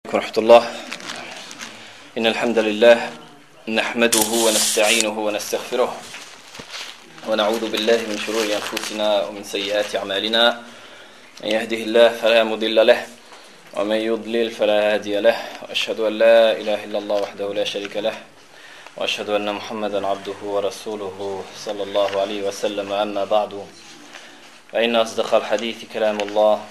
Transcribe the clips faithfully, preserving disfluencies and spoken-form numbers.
ورحمة الله. إن الحمد لله نحمده ونستعينه ونستغفره ونعوذ بالله من شرور أنفسنا ومن سيئات أعمالنا. من يهده الله فلا مضل له ومن يضلل فلا هادي له. وأشهد أن لا إله إلا الله وحده لا شريك له وأشهد أن محمدا عبده ورسوله صلى الله عليه وسلم. أما بعد فإن أصدق الحديث كلام الله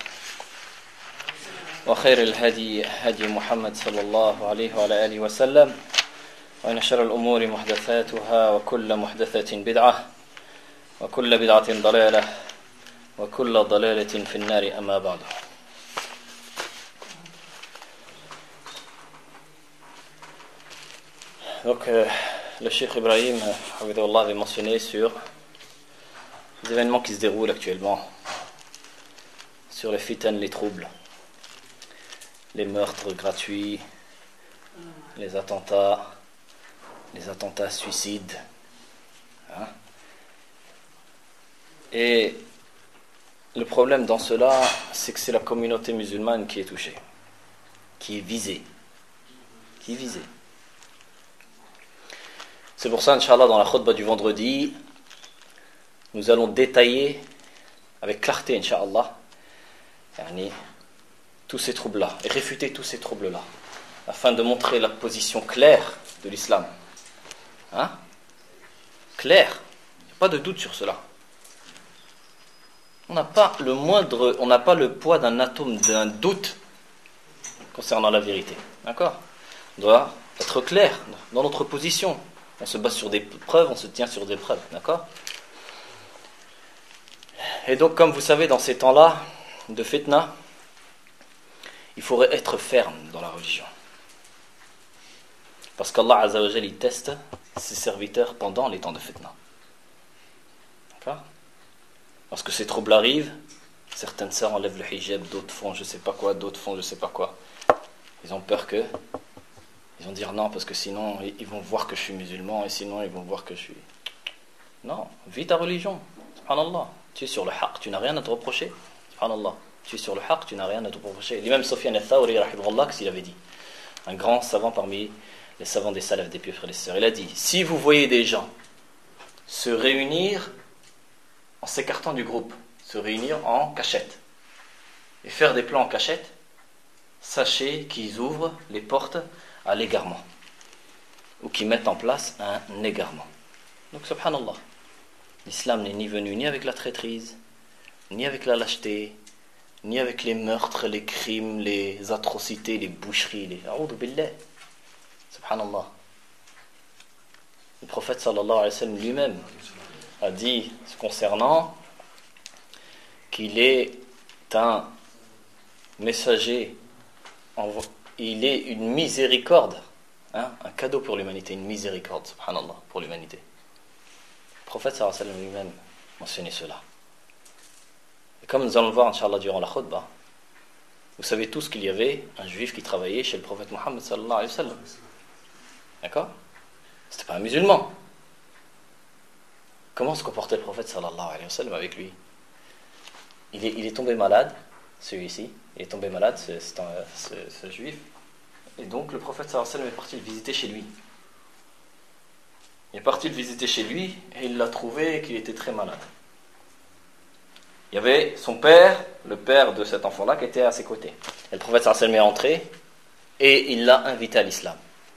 وخير الهدي هدي محمد صلى الله عليه وعلى آله وسلم وإن شر الأمور محدثاتها وكل محدثة بدعة وكل بدعة ضلالة وكل ضلالة في النار. أما بعد. Donc euh, le Cheikh Ibrahim Hafidhahullah avait mentionné sur les événements qui se déroulent actuellement, sur les fitan, les troubles, les meurtres gratuits, les attentats, les attentats suicides. Hein? Et le problème dans cela, c'est que c'est la communauté musulmane qui est touchée, qui est visée, qui est visée. C'est pour ça, Inch'Allah, dans la khutbah du vendredi, nous allons détailler avec clarté, Inch'Allah, yani, tous ces troubles-là, et réfuter tous ces troubles-là, afin de montrer la position claire de l'islam. Hein? Claire, il n'y a pas de doute sur cela. On n'a pas le moindre, on n'a pas le poids d'un atome d'un doute concernant la vérité. D'accord? On doit être clair dans notre position. On se base sur des preuves, on se tient sur des preuves. D'accord? Et donc, comme vous savez, dans ces temps-là de fitna, il faudrait être ferme dans la religion. Parce qu'Allah Azza wa Jal, il teste ses serviteurs pendant les temps de fitna. D'accord? Lorsque ces troubles arrivent, certaines sœurs enlèvent le hijab, d'autres font je sais pas quoi, d'autres font je sais pas quoi. Ils ont peur que, ils vont dire non parce que sinon ils vont voir que je suis musulman et sinon ils vont voir que je suis... Non, vis ta religion. Subhanallah. Tu es sur le haqq, tu n'as rien à te reprocher. Subhanallah. Tu es sur le haqq, tu n'as rien à te reprocher. L'imam Sufyan al-Thawri, rahimahullah, qu'est-ce qu'il avait dit? Un grand savant parmi les savants des salafs, des pieux frères et sœurs. Il a dit, si vous voyez des gens se réunir en s'écartant du groupe, se réunir en cachette et faire des plans en cachette, sachez qu'ils ouvrent les portes à l'égarement ou qu'ils mettent en place un égarement. Donc subhanallah, l'islam n'est ni venu ni avec la traîtrise, ni avec la lâcheté, ni avec les meurtres, les crimes, les atrocités, les boucheries, les a'oudhu billah. Subhanallah. Le prophète sallallahu alayhi wa sallam lui-même a dit concernant qu'il est un messager, il est une miséricorde, hein, un cadeau pour l'humanité, une miséricorde, subhanallah, pour l'humanité. Le prophète sallallahu alayhi wa sallam lui-même mentionnait cela. Et comme nous allons le voir, Inch'Allah, durant la khutbah, vous savez tous qu'il y avait un juif qui travaillait chez le prophète Mohammed sallallahu alayhi wa sallam. D'accord? C'était pas un musulman. Comment se comportait le prophète sallallahu alayhi wa sallam avec lui? il est, il est tombé malade, celui-ci, il est tombé malade, c'est, c'est un, c'est, ce juif. Et donc le prophète sallallahu alayhi wa sallam est parti le visiter chez lui. Il est parti le visiter chez lui et il l'a trouvé qu'il était très malade. Il y avait son père, le père de cet enfant-là, qui était à ses côtés. Et le prophète sallallahu alayhi wa sallam est entré et il l'a invité à l'islam.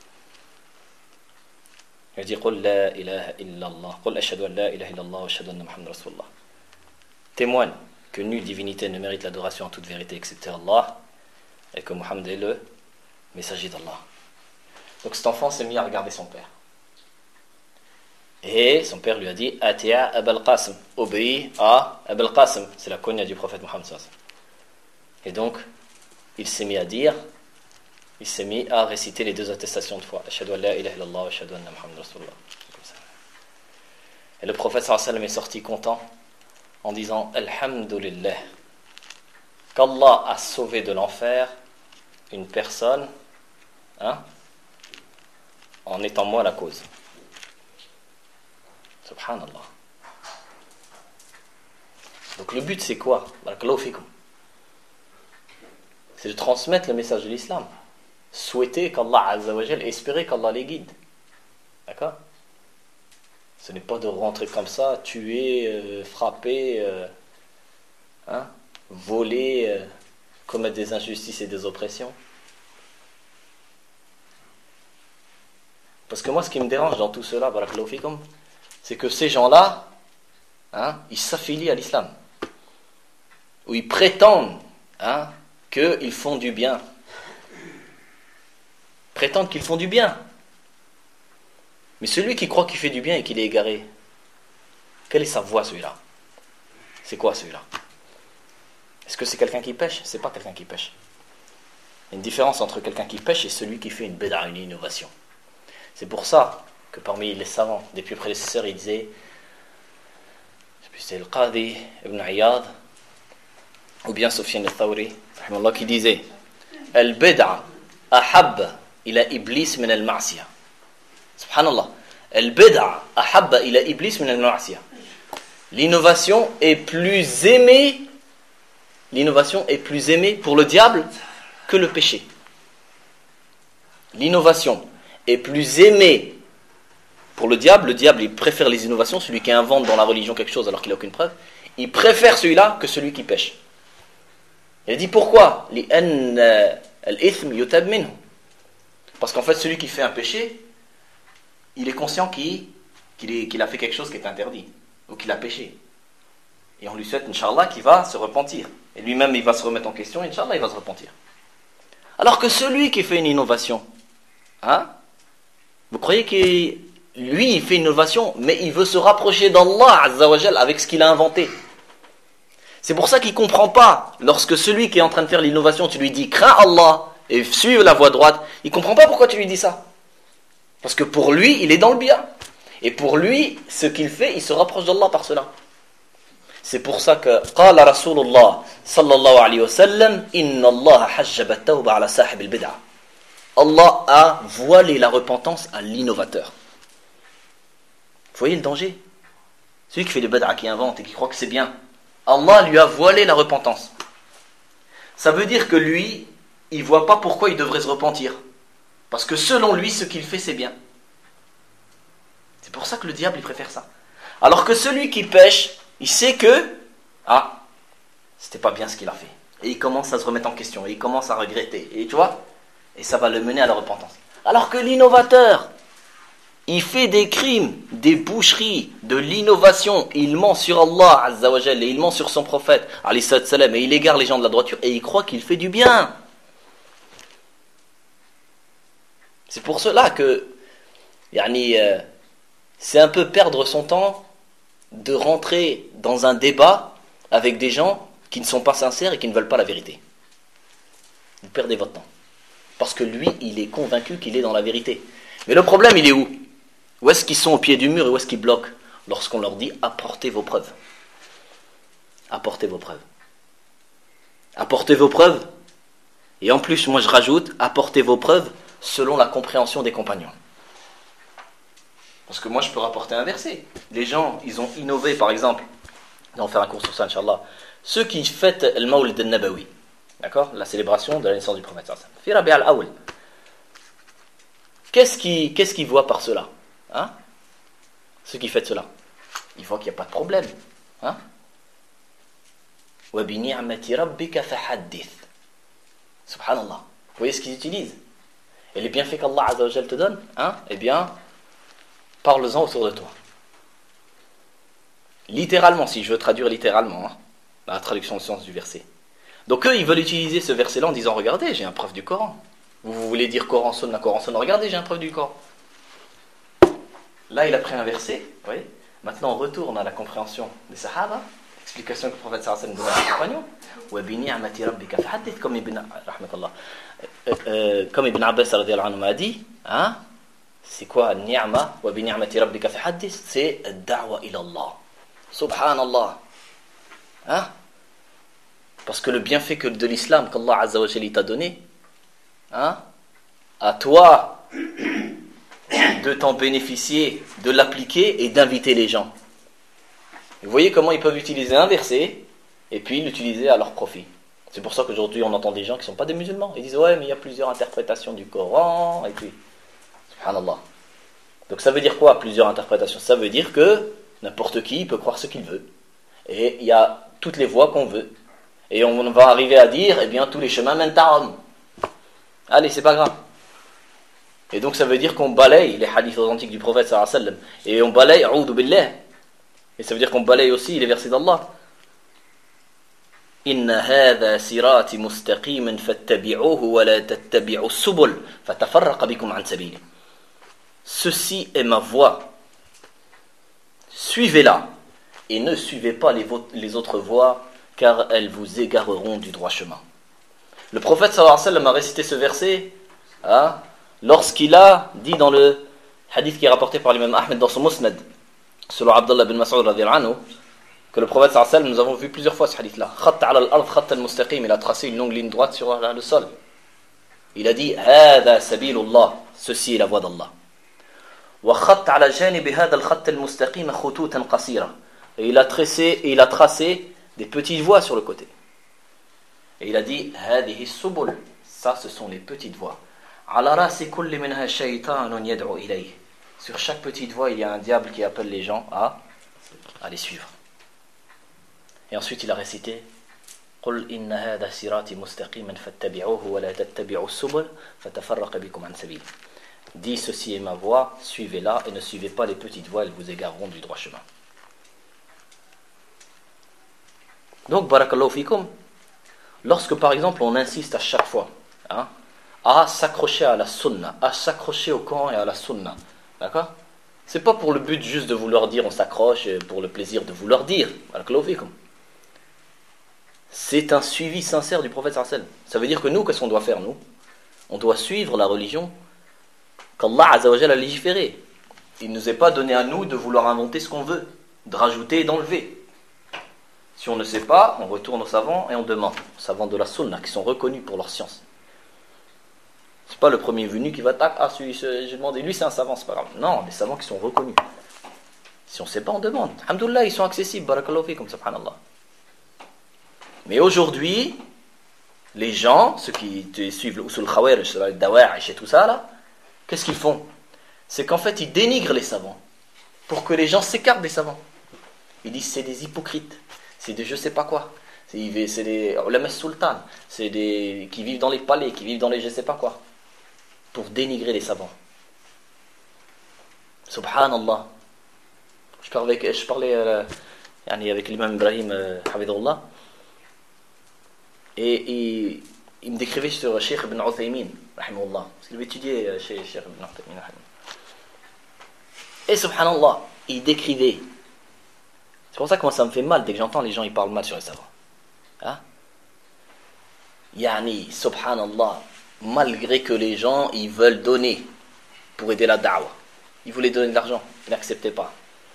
Il a dit Qul la ilaha illallah, Qul ashhadu an la ilaha illallah wa ashhadu anna Muhammad rasulullah. Témoigne que nulle divinité ne mérite l'adoration en toute vérité excepté Allah et que Muhammad est le messager d'Allah. Donc cet enfant s'est mis à regarder son père. Et son père lui a dit Ati'a Abul Qasim, obéis à Abul Qasim, c'est la kunya du prophète Muhammad sallallahu alayhi wa sallam. Et donc il s'est mis à dire, il s'est mis à réciter les deux attestations de foi, Ashhadu an la ilaha illallah wa ashhadu anna Muhammad rasulullah. Et le prophète sallallahu alayhi wa sallam est sorti content en disant Alhamdulillah, qu'Allah a sauvé de l'enfer une personne, hein, en étant moi la cause. Subhanallah. Donc le but c'est quoi? C'est de transmettre le message de l'islam. souhaiter qu'Allah Azza wa Jal, espérer qu'Allah les guide. D'accord? Ce n'est pas de rentrer comme ça, tuer, euh, frapper, euh, hein, voler, euh, commettre des injustices et des oppressions. Parce que moi, ce qui me dérange dans tout cela, barakallahu fikum, c'est que ces gens-là, hein, ils s'affilient à l'islam. Ou ils prétendent hein, qu'ils font du bien. Prétendent qu'ils font du bien. Mais celui qui croit qu'il fait du bien et qu'il est égaré, quelle est sa voie, celui-là? C'est quoi, celui-là? Est-ce que c'est quelqu'un qui pêche? C'est pas quelqu'un qui pêche. Il y a une différence entre quelqu'un qui pêche et celui qui fait une bid'a, une innovation. C'est pour ça que parmi les savants des plus prédécesseurs, ils disaient, je sais plus, c'est le Qadi Ibn Iyad, ou bien Sufyan al-Thawri, qui disait, al-bid'a ahab ila iblis min al-ma'siyah. Subhanallah. Al-bid'a ahabba ila iblis min al-ma'siyah. L'innovation est plus aimée, l'innovation est plus aimée pour le diable que le péché. L'innovation est plus aimée pour le diable. Le diable, il préfère les innovations, celui qui invente dans la religion quelque chose alors qu'il n'a aucune preuve. Il préfère celui-là que celui qui pêche. Il a dit pourquoi? Parce qu'en fait, celui qui fait un péché, il est conscient qu'il, qu'il, est, qu'il a fait quelque chose qui est interdit, ou qu'il a péché. Et on lui souhaite, Inch'Allah, qu'il va se repentir. Et lui-même, il va se remettre en question, et Inch'Allah, il va se repentir. Alors que celui qui fait une innovation, hein, vous croyez que lui, il fait une innovation, mais il veut se rapprocher d'Allah Azza wa Jal avec ce qu'il a inventé. C'est pour ça qu'il ne comprend pas, lorsque celui qui est en train de faire l'innovation, tu lui dis, crains Allah, et suive la voie droite, il ne comprend pas pourquoi tu lui dis ça. Parce que pour lui, il est dans le bien. Et pour lui, ce qu'il fait, il se rapproche d'Allah par cela. C'est pour ça que qala Rasulullah sallallahu alayhi wa sallam, inna Allah hajjaba at-tawba ala sahib al-bid'a. Allah a voilé la repentance à l'innovateur. Vous voyez le danger? Celui qui fait le bid'a, qui invente et qui croit que c'est bien, Allah lui a voilé la repentance. Ça veut dire que lui, il ne voit pas pourquoi il devrait se repentir. Parce que selon lui, ce qu'il fait, c'est bien. C'est pour ça que le diable, il préfère ça. Alors que celui qui pêche, il sait que, ah, c'était pas bien ce qu'il a fait. Et il commence à se remettre en question, et il commence à regretter. Et tu vois, et ça va le mener à la repentance. Alors que l'innovateur, il fait des crimes, des boucheries, de l'innovation. Il ment sur Allah, Azza wa Jalla, et il ment sur son prophète, alayhi salam, et il égare les gens de la droiture, et il croit qu'il fait du bien. C'est pour cela que yani, euh, c'est un peu perdre son temps de rentrer dans un débat avec des gens qui ne sont pas sincères et qui ne veulent pas la vérité. Vous perdez votre temps. Parce que lui, il est convaincu qu'il est dans la vérité. Mais le problème, il est où? Où est-ce qu'ils sont au pied du mur et où est-ce qu'ils bloquent? Lorsqu'on leur dit, apportez vos preuves. Apportez vos preuves. Apportez vos preuves. Et en plus, moi je rajoute, apportez vos preuves selon la compréhension des compagnons. Parce que moi je peux rapporter un verset. Les gens, ils ont innové par exemple, on va faire un cours sur ça Inch'Allah, ceux qui fêtent le Mawlid al-Nabawi, d'accord, la célébration de la naissance du prophète sallallahu alayhi wa sallam, fi Rabi' al-Awwal. Qu'est-ce qu'ils qu'est-ce qu'ils voient par cela, hein? Ceux qui fêtent cela, ils voient qu'il n'y a pas de problème, hein? Wa bi ni'mati rabbika fahaddith. Subhanallah. Vous voyez ce qu'ils utilisent? Et les bienfaits qu'Allah Azza wa Jal te donne, hein, eh bien, parle-en autour de toi. Littéralement, si je veux traduire littéralement, hein, la traduction de sens du verset. Donc eux, ils veulent utiliser ce verset-là en disant, regardez, j'ai un preuve du Coran. Vous, vous voulez dire Coran Sunna, Coran Sunna, regardez, j'ai un preuve du Coran. Là, il a pris un verset, vous voyez. Maintenant, on retourne à la compréhension des Sahaba, explication que le prophète sallallahu alayhi wa sallam donne à ses compagnons. Wa bi ni'mati rabbika fahaddith, comme Ibn rahmatullah. Euh, euh, comme Ibn Abbas radiyallahu anhu m'a dit, hein, c'est quoi ni'ma wa bi ni'mati rabbika fahaddith? C'est da'wa ila Allah. Subhanallah. Hein? Parce que le bienfait que de l'islam qu'Allah Azza wa Jalla t'a donné, hein, à toi de t'en bénéficier, de l'appliquer et d'inviter les gens. Vous voyez comment ils peuvent utiliser un verset et puis l'utiliser à leur profit. C'est pour ça qu'aujourd'hui on entend des gens qui ne sont pas des musulmans. Ils disent ouais mais il y a plusieurs interprétations du Coran, et puis, subhanallah. Donc ça veut dire quoi plusieurs interprétations? Ça veut dire que n'importe qui peut croire ce qu'il veut. Et il y a toutes les voies qu'on veut. Et on va arriver à dire, eh bien tous les chemins mènent à Rome. Allez, c'est pas grave. Et donc ça veut dire qu'on balaye les hadiths authentiques du prophète sallallahu alayhi wa sallam. Et on balaye, a'udhu billah. Et ça veut dire qu'on balaye aussi les versets d'Allah. Inna hadha sirati mustaqiman fattabi'uhu wa la tattabi'u subul fatafarraqa bikum an sabili. Ceci est ma voie. Suivez-la et ne suivez pas les, vo- les autres voies car elles vous égareront du droit chemin. Le prophète sallallahu alayhi wa sallam a récité ce verset hein, lorsqu'il a dit dans le hadith qui est rapporté par l'imam Ahmed dans son Musnad selon Abdullah bin Mas'ud radhiyallahu anhu que le prophète sallallahu alayhi wa sallam, nous avons vu plusieurs fois ce hadith là, khatta ala al-ard khatta al-mustaqim, il a tracé une longue ligne droite sur le sol. Il a dit hada sabilullah, ceci est la voie d'Allah. Wa khatta ala janib hada al-khatt al-mustaqim khututan qasira, et il a tracé et il a tracé des petites voies sur le côté. Et il a dit hadihi subul, ça ce sont les petites voies. Ala rasi kulli minha shaytanun yad'u ilayhi, sur chaque petite voie il y a un diable qui appelle les gens à à les suivre. Et ensuite il a récité قل إن هذا صراطي مستقيما فاتبعوه ولا تتبعوا السبل فتفرق بكم عن سبيله. Dis ceci est ma voie, suivez-la et ne suivez pas les petites voies, elles vous égareront du droit chemin. Donc barakallahu fikum, lorsque par exemple on insiste à chaque fois hein, à s'accrocher à la sunna, à s'accrocher au Coran et à la sunna, d'accord? C'est pas pour le but juste de vouloir dire on s'accroche, pour le plaisir de vouloir dire, barakallahu fikum. C'est un suivi sincère du prophète sallallahu alayhi wa sallam. Ça veut dire que nous, qu'est-ce qu'on doit faire, nous? On doit suivre la religion qu'Allah Azza wa Jalla a légiférée. Il ne nous est pas donné à nous de vouloir inventer ce qu'on veut, de rajouter et d'enlever. Si on ne sait pas, on retourne aux savants et on demande. Aux savants de la sunna, qui sont reconnus pour leur science. C'est pas le premier venu qui va tac, ah celui, j'ai demandé, lui c'est un savant, c'est pas grave. Non, des savants qui sont reconnus. Si on ne sait pas, on demande. Alhamdoulilah, ils sont accessibles, barakallahu fikum, subhanallah. Mais aujourd'hui, les gens, ceux qui suivent le usul khawarij, le dawa'ish et tout ça là, qu'est-ce qu'ils font? C'est qu'en fait ils dénigrent les savants pour que les gens s'écartent des savants. Ils disent c'est des hypocrites, c'est des je sais pas quoi, c'est, c'est des ulama sultan, c'est des qui vivent dans les palais, qui vivent dans les je sais pas quoi, pour dénigrer les savants. Subhanallah. Je parlais avec, je parlais euh, avec l'imam Ibrahim euh, Hafidhullah. Et, et il me décrivait sur Cheikh Ibn Uthaymin, rahimahullah, parce qu'il avait étudié chez Cheikh Ibn Uthaymin. Et subhanallah, il décrivait. C'est pour ça que moi ça me fait mal dès que j'entends les gens ils parlent mal sur les savants. Hein? Yani, subhanallah, malgré que les gens ils veulent donner pour aider la da'wah, ils voulaient donner de l'argent, ils n'acceptaient pas.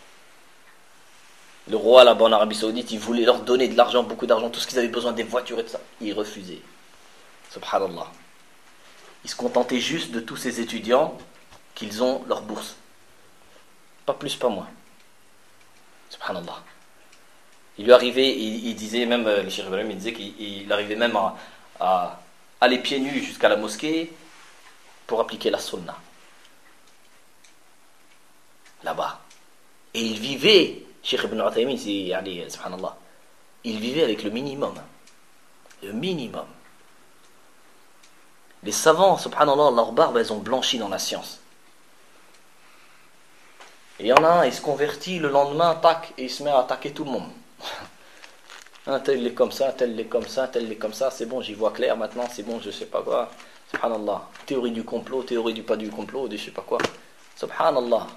Le roi là-bas en Arabie Saoudite, il voulait leur donner de l'argent, beaucoup d'argent, tout ce qu'ils avaient besoin, des voitures et tout ça. Ils refusaient. Subhanallah. Ils se contentaient juste de tous ces étudiants qu'ils ont leur bourse. Pas plus, pas moins. Subhanallah. Il lui arrivait, il, il disait même, le Cheikh Ibrahim, il disait qu'il il arrivait même à, à aller pieds nus jusqu'à la mosquée pour appliquer la sunna. Là-bas. Et il vivait. Cheikh Ibn Uthaymin, c'est, subhanallah, il vivait avec le minimum. Le minimum. Les savants, subhanallah, leurs barbes, elles ont blanchi dans la science. Et il y en a un, il se convertit, le lendemain, tac, et il se met à attaquer tout le monde. Un tel est comme ça, tel est comme ça, tel est comme ça, c'est bon, j'y vois clair maintenant, c'est bon, je sais pas quoi. Subhanallah. Théorie du complot, théorie du pas du complot, de je sais pas quoi. Subhanallah.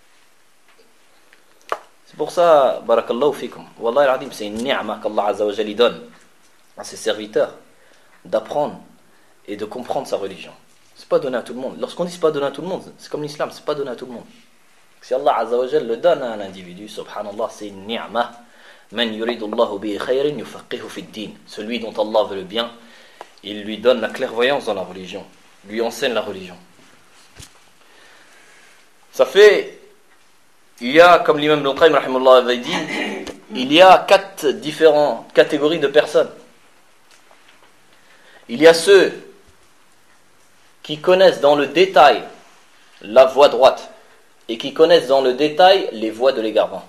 C'est pour ça, barakallahu fikum, wallahi al-adim, c'est une ni'ma qu'Allah Azza wa Jalla donne à ses serviteurs d'apprendre et de comprendre sa religion. C'est pas donné à tout le monde. Lorsqu'on dit c'est pas donné à tout le monde, c'est comme l'islam, c'est pas donné à tout le monde. Si Allah Azza wa Jalla le donne à un individu, subhanallah, c'est une ni'ma. Man yuridullahu bihi khayran yufaqihu fi ad-din. Celui dont Allah veut le bien, il lui donne la clairvoyance dans la religion, lui enseigne la religion. Ça fait Il y a, comme l'imam Ibn Qayyim rahimahullah avait dit, il y a quatre différentes catégories de personnes. Il y a ceux qui connaissent dans le détail la voie droite et qui connaissent dans le détail les voies de l'égarement.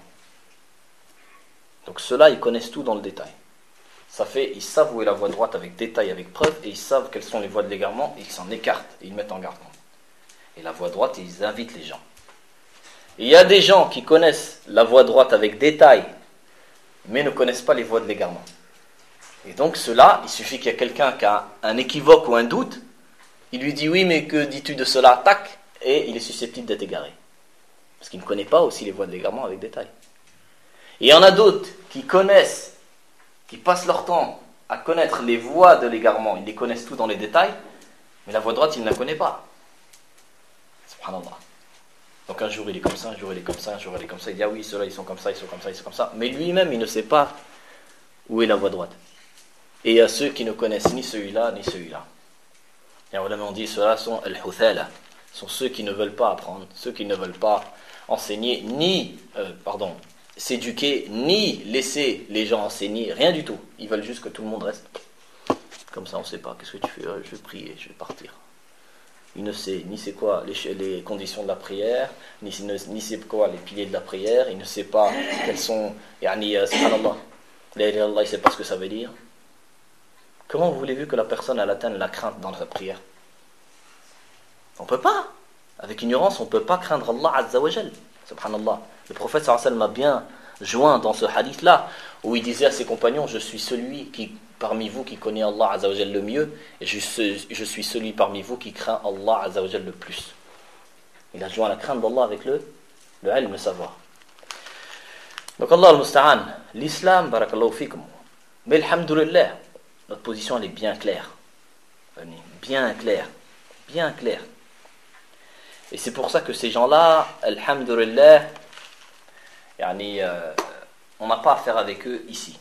Donc ceux-là, ils connaissent tout dans le détail. Ça fait, ils savent où est la voie droite avec détail, avec preuve, et ils savent quelles sont les voies de l'égarement, et ils s'en écartent, et ils mettent en garde. Et la voie droite, ils invitent les gens. Et il y a des gens qui connaissent la voie droite avec détail, mais ne connaissent pas les voies de l'égarement. Et donc ceux-là, il suffit qu'il y ait quelqu'un qui a un équivoque ou un doute, il lui dit oui, mais que dis-tu de cela, tac, et il est susceptible d'être égaré. Parce qu'il ne connaît pas aussi les voies de l'égarement avec détail. Et il y en a d'autres qui connaissent, qui passent leur temps à connaître les voies de l'égarement, ils les connaissent tout dans les détails, mais la voie droite, ils ne la connaissent pas. Subhanallah. Donc un jour il est comme ça, un jour il est comme ça, un jour il est comme ça, il dit ah oui, ceux-là ils sont comme ça, ils sont comme ça, ils sont comme ça, mais lui-même il ne sait pas où est la voie droite. Et il y a ceux qui ne connaissent ni celui-là, ni celui-là. Et on dit ceux-là sont al-huthala, sont ceux qui ne veulent pas apprendre, ceux qui ne veulent pas enseigner, ni, euh, pardon, s'éduquer, ni laisser les gens enseigner, rien du tout. Ils veulent juste que tout le monde reste comme ça, on ne sait pas, qu'est-ce que tu fais? Je vais prier, je vais partir. Il ne sait ni c'est quoi les, les conditions de la prière, ni, ni c'est quoi les piliers de la prière, il ne sait pas quels sont, yani, euh, subhanallah, la ilaha illallah, il ne sait pas ce que ça veut dire. Comment voulez-vous que la personne elle atteigne la crainte dans sa prière? On ne peut pas. Avec ignorance, on ne peut pas craindre Allah Azza wa Jal. Subhanallah. Le prophète sallallahu alayhi wa sallam m'a bien joint dans ce hadith-là, où il disait à ses compagnons, je suis celui qui, parmi vous qui connaît Allah Azza wa Jal le mieux, et je, je suis celui parmi vous qui craint Allah Azza wa Jal le plus. Il a joint la crainte d'Allah avec le, le ilm, le savoir. Donc Allah al-Musta'an, l'islam, barakallahu fikum, mais alhamdulillah, notre position elle est bien claire. Bien claire. Bien claire. Et c'est pour ça que ces gens-là, alhamdulillah, yani, euh, on n'a pas à faire avec eux ici.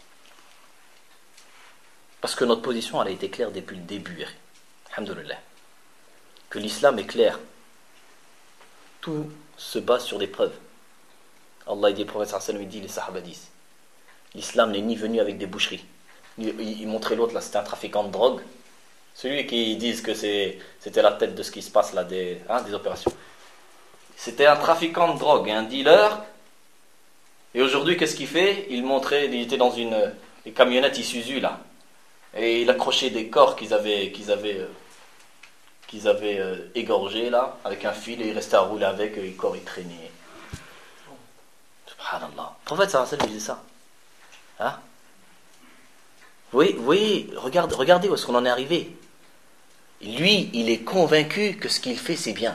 Parce que notre position elle a été claire depuis le début. Alhamdulillah. Que l'islam est clair. Tout se base sur des preuves. Allah dit, le prophète sallallahu alayhi wa sallam, il dit, les sahaba disent, l'islam n'est ni venu avec des boucheries. Il, il montrait l'autre, là, c'était un trafiquant de drogue. Celui qui disent que c'est, c'était la tête de ce qui se passe là, des, hein, des opérations. C'était un trafiquant de drogue, un dealer. Et aujourd'hui, qu'est-ce qu'il fait? Il montrait, il était dans une les camionnettes Isuzu là. Et il accrochait des corps qu'ils avaient, qu'ils avaient, euh, qu'ils avaient euh, égorgés là, avec un fil, et il restait à rouler avec, et les corps ils traînaient. Subhanallah. Le prophète sallallahu alayhi wa sallam disait ça. Hein? Oui, oui, regarde, regardez où est-ce qu'on en est arrivé. Lui, il est convaincu que ce qu'il fait, c'est bien.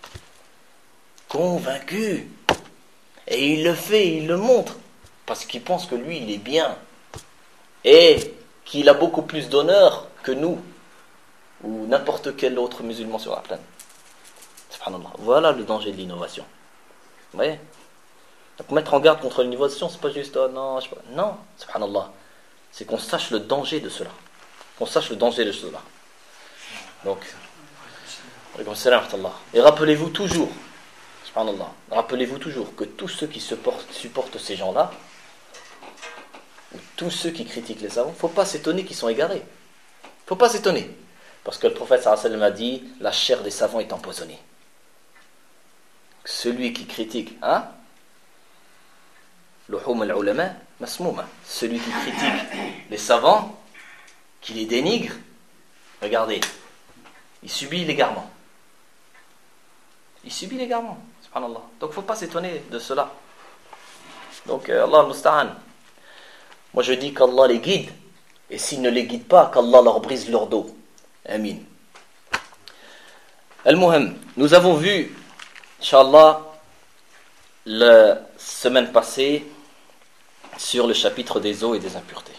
Convaincu. Et il le fait, il le montre. Parce qu'il pense que lui, il est bien. Et qu'il a beaucoup plus d'honneur que nous. Ou n'importe quel autre musulman sur la planète. Subhanallah. Voilà le danger de l'innovation. Vous voyez? Donc mettre en garde contre l'innovation, c'est pas juste, oh non, je sais pas. Non, subhanallah. C'est qu'on sache le danger de cela. Qu'on sache le danger de cela. Donc, et rappelez-vous toujours, subhanallah, rappelez-vous toujours que tous ceux qui supportent, supportent ces gens-là, ou tous ceux qui critiquent les savants, il ne faut pas s'étonner qu'ils sont égarés. Il ne faut pas s'étonner. Parce que le prophète sallallahu alayhi wa sallam a dit, la chair des savants est empoisonnée. Celui qui critique, hein? Luhum al-ulama masmouma. Celui qui critique les savants, qui les dénigre, regardez, il subit l'égarement. Il subit l'égarement, subhanallah. Donc il ne faut pas s'étonner de cela. Donc euh, Allah al-Musta'an. Moi je dis qu'Allah les guide, et s'il ne les guide pas, qu'Allah leur brise leur dos. Amin. Al-Muhim, nous avons vu, Inch'Allah, la semaine passée, sur le chapitre des eaux et des impuretés.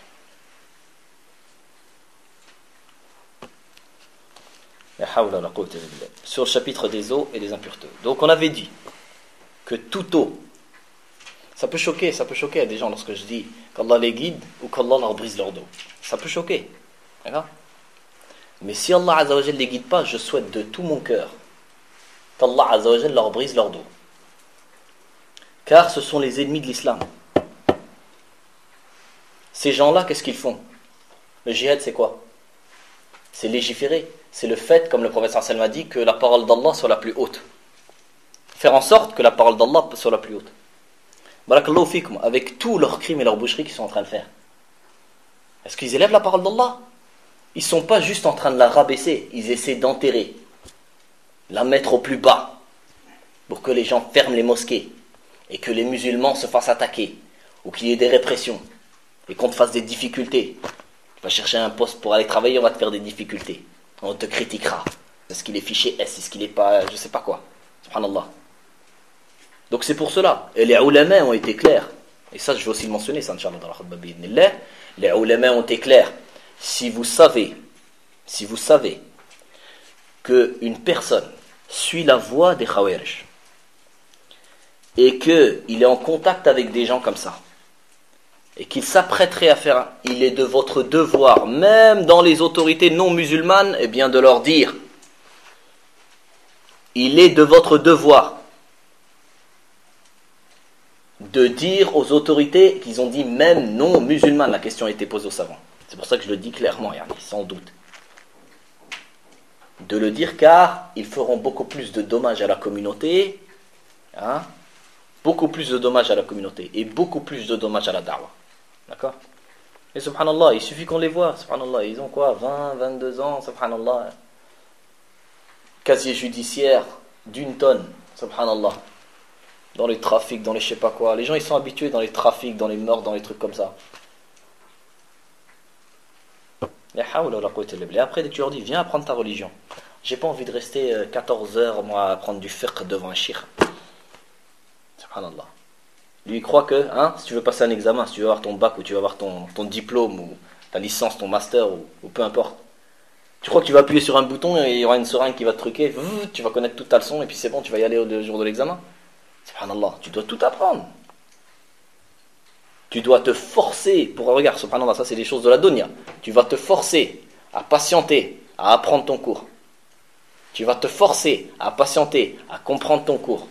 Sur le chapitre des eaux et des impuretés. Donc on avait dit que toute eau, ça peut choquer, ça peut choquer à des gens lorsque je dis qu'Allah les guide ou qu'Allah leur brise leur dos. Ça peut choquer. D'accord? Mais si Allah Azza wa Jal ne les guide pas, je souhaite de tout mon cœur qu'Allah Azza wa Jal leur brise leur dos. Car ce sont les ennemis de l'islam. Ces gens-là, qu'est-ce qu'ils font? Le djihad, c'est quoi? C'est légiférer. C'est le fait, comme le prophète sallallahu alayhi wa sallam a dit, que la parole d'Allah soit la plus haute. Faire en sorte que la parole d'Allah soit la plus haute. Barakallahu fikum, avec tous leurs crimes et leurs boucheries qu'ils sont en train de faire. Est-ce qu'ils élèvent la parole d'Allah? Ils ne sont pas juste en train de la rabaisser, ils essaient d'enterrer, la mettre au plus bas, pour que les gens ferment les mosquées, et que les musulmans se fassent attaquer, ou qu'il y ait des répressions, et qu'on te fasse des difficultés. Tu vas chercher un poste pour aller travailler, on va te faire des difficultés. On te critiquera. Est-ce qu'il est fiché S? Est-ce qu'il n'est pas, je ne sais pas quoi. Subhanallah. Donc c'est pour cela. Et les ulama ont été clairs. Et ça, je vais aussi le mentionner, ça, Inch'Allah, dans la khutbah bi'idhnillah. Les ulama ont été clairs. Si vous savez, si vous savez qu'une personne suit la voie des Khawarij et qu'il est en contact avec des gens comme ça, et qu'il s'apprêterait à faire, il est de votre devoir, même dans les autorités non musulmanes, eh bien de leur dire, il est de votre devoir de dire aux autorités qu'ils ont dit même non musulmanes. La question a été posée aux savants. C'est pour ça que je le dis clairement, sans doute. De le dire car ils feront beaucoup plus de dommages à la communauté, hein, beaucoup plus de dommages à la communauté et beaucoup plus de dommages à la da'wah. D'accord? Et subhanallah, il suffit qu'on les voit, subhanallah, ils ont quoi, vingt, vingt-deux ans, subhanallah, casier judiciaire d'une tonne, subhanallah, dans les trafics, dans les je sais pas quoi. Les gens ils sont habitués dans les trafics, dans les meurtres, dans les trucs comme ça. Et après, dès que tu leur dis, viens apprendre ta religion. J'ai pas envie de rester quatorze heures, moi, à apprendre du fiqh devant un shir. Subhanallah. Lui, il croit que, hein, si tu veux passer un examen, si tu veux avoir ton bac, ou tu veux avoir ton, ton diplôme, ou ta licence, ton master, ou, ou peu importe, tu crois que tu vas appuyer sur un bouton et il y aura une seringue qui va te truquer, tu vas connaître toute ta leçon, et puis c'est bon, tu vas y aller le jour de l'examen. Subhanallah, tu dois tout apprendre. Tu dois te forcer, pour regarde, subhanallah, ça c'est des choses de la dunya. Tu vas te forcer à patienter, à apprendre ton cours. Tu vas te forcer à patienter, à comprendre ton cours.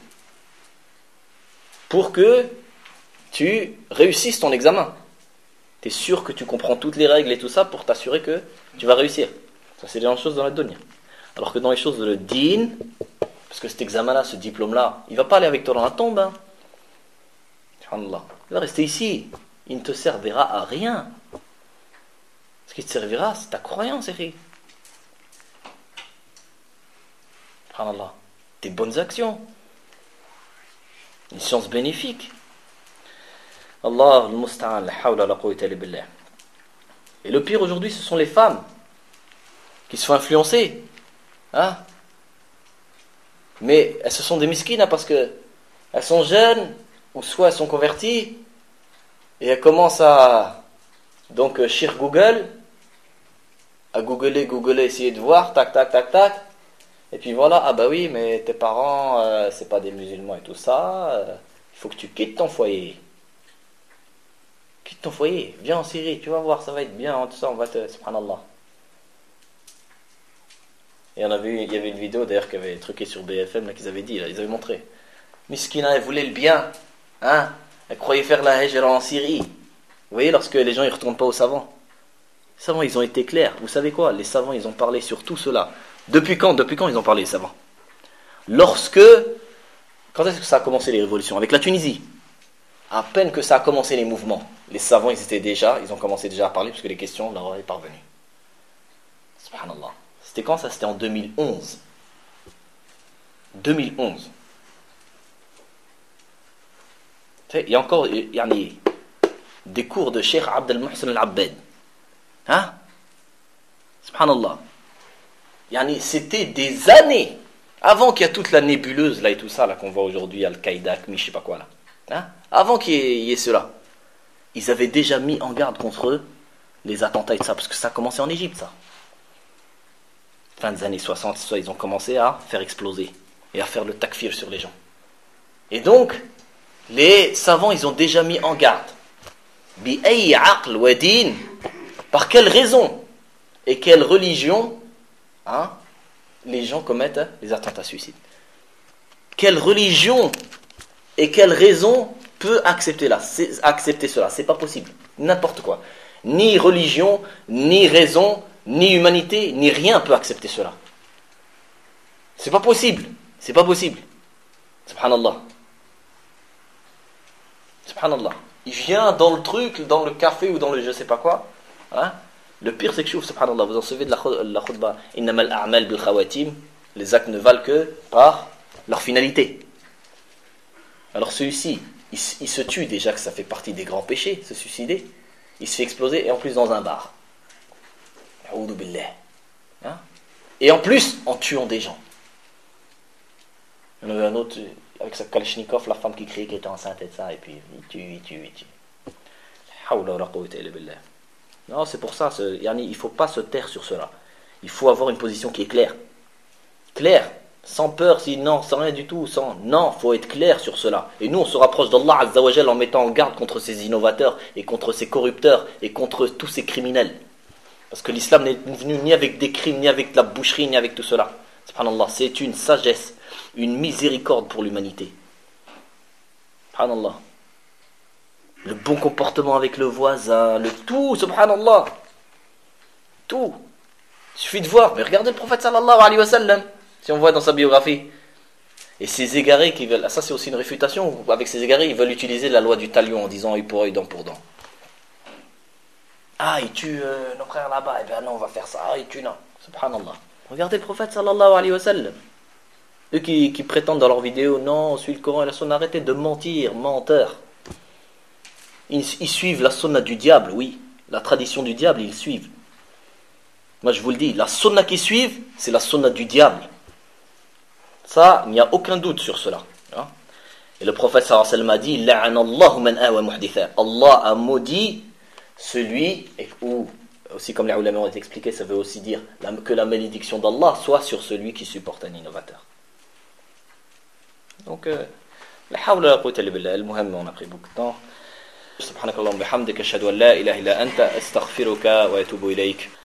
Pour que tu réussisses ton examen. Tu es sûr que tu comprends toutes les règles et tout ça pour t'assurer que tu vas réussir. Ça c'est des choses dans la dunya. Alors que dans les choses de le din, parce que cet examen-là, ce diplôme-là, il ne va pas aller avec toi dans la tombe. Hein. Subhanallah. Il va rester ici. Il ne te servira à rien. Ce qui te servira, c'est ta croyance, Eric. Subhanallah. Tes bonnes actions. Une science bénéfique. Allah al-musta'an, la hawla la quwwata illa billah. Et le pire aujourd'hui, ce sont les femmes qui se font influencer. Hein? Mais elles se sont des miskines hein, parce que elles sont jeunes, ou soit elles sont converties, et elles commencent à donc shir Google, à googler, googler, essayer de voir, tac, tac, tac, tac, et puis voilà, ah bah oui, mais tes parents, euh, c'est pas des musulmans et tout ça, euh, il faut que tu quittes ton foyer. Quitte ton foyer, viens en Syrie, tu vas voir, ça va être bien, tout ça, on va te, subhanallah. Et on a vu, il y avait une vidéo d'ailleurs qui avait truqué sur B F M, là, qu'ils avaient dit, là, ils avaient montré. Miskina, elle voulait le bien, hein, elle croyait faire la hijra en Syrie. Vous voyez, lorsque les gens ne retournent pas aux savants. Les savants, ils ont été clairs. Vous savez quoi? Les savants, ils ont parlé sur tout cela. Depuis quand? Depuis quand ils ont parlé, les savants? Lorsque, quand est-ce que ça a commencé les révolutions? Avec la Tunisie. À peine que ça a commencé les mouvements, les savants, ils étaient déjà, ils ont commencé déjà à parler, parce que les questions leur étaient parvenues. Subhanallah. C'était quand ça? C'était en deux mille onze. deux mille onze. Il y a encore il y a des cours de Cheikh Abd al-Muhsin al-Abbad. Hein? Subhanallah. C'était des années avant qu'il y ait toute la nébuleuse là et tout ça là qu'on voit aujourd'hui, Al-Qaïda, Akmi, je sais pas quoi là. Hein? Avant qu'il y ait, y ait cela. Ils avaient déjà mis en garde contre les attentats et tout ça, parce que ça a commencé en Égypte ça. Fin des années soixante, ça, ils ont commencé à faire exploser et à faire le takfir sur les gens. Et donc, les savants, ils ont déjà mis en garde. Bi ayy aql wa din, par quelle raison et quelle religion hein, les gens commettent hein, les attentats suicides? Quelle religion et quelle raison peut accepter, là, accepter cela? C'est pas possible. N'importe quoi. Ni religion, ni raison Ni humanité, ni rien peut accepter cela. C'est pas possible. C'est pas possible. Subhanallah. Subhanallah. Il vient dans le truc, dans le café ou dans le je sais pas quoi. Hein? Le pire c'est que chouf, subhanallah, vous en savez de la, la khutbah. Innamal a'mal bil khawatim. Les actes ne valent que par leur finalité. Alors celui-ci, il, il se tue déjà, que ça fait partie des grands péchés, se suicider. Il se fait exploser et en plus dans un bar. A'oudou billah. Hein? Et en plus en tuant des gens. Il y en avait un autre avec sa Kalachnikov, la femme qui criait qu'elle était enceinte et de ça, et puis il tue, il tue, il tue. Hawla wa la quwwata illa billah. Non, c'est pour ça, c'est, yani, il ne faut pas se taire sur cela. Il faut avoir une position qui est claire. Claire, sans peur, si, non, sans rien du tout, sans... Non, il faut être clair sur cela. Et nous, on se rapproche d'Allah Azza wa Jal en mettant en garde contre ces innovateurs, et contre ces corrupteurs, et contre tous ces criminels. Parce que l'islam n'est venu ni avec des crimes, ni avec la boucherie, ni avec tout cela. Subhanallah, c'est une sagesse, une miséricorde pour l'humanité. Subhanallah. Le bon comportement avec le voisin, le tout, subhanallah. Tout. Il suffit de voir. Mais regardez le prophète sallallahu alayhi wa sallam, si on voit dans sa biographie. Et ces égarés qui veulent, ça c'est aussi une réfutation, avec ces égarés, ils veulent utiliser la loi du talion en disant œil pour œil, dent pour dent. Ah, il tue euh, nos frères là-bas, eh bien non, on va faire ça. Ah, il tue non. Subhanallah. Regardez le prophète sallallahu alayhi wa sallam. Eux qui, qui prétendent dans leurs vidéos, non, on suit le Coran et la sunna, arrêtez de mentir, menteurs. Ils, ils suivent la sunna du diable, oui. La tradition du diable, ils suivent. Moi je vous le dis, la sunna qu'ils suivent, c'est la sunna du diable. Ça, il n'y a aucun doute sur cela. Et le prophète sallallahu alayhi wa sallam a dit, la'anallahu man awa muhditha. Allah a maudit celui, ou aussi comme les ulama ont expliqué, ça veut aussi dire que la malédiction d'Allah soit sur celui qui supporte un innovateur. Donc, la hawla wa la quwwata illa billah, al-muhim, on a pris beaucoup de temps. Subhanakallahumma bihamdika ashhadu an la ilaha illa anta astaghfiruka wa atubu ilayk.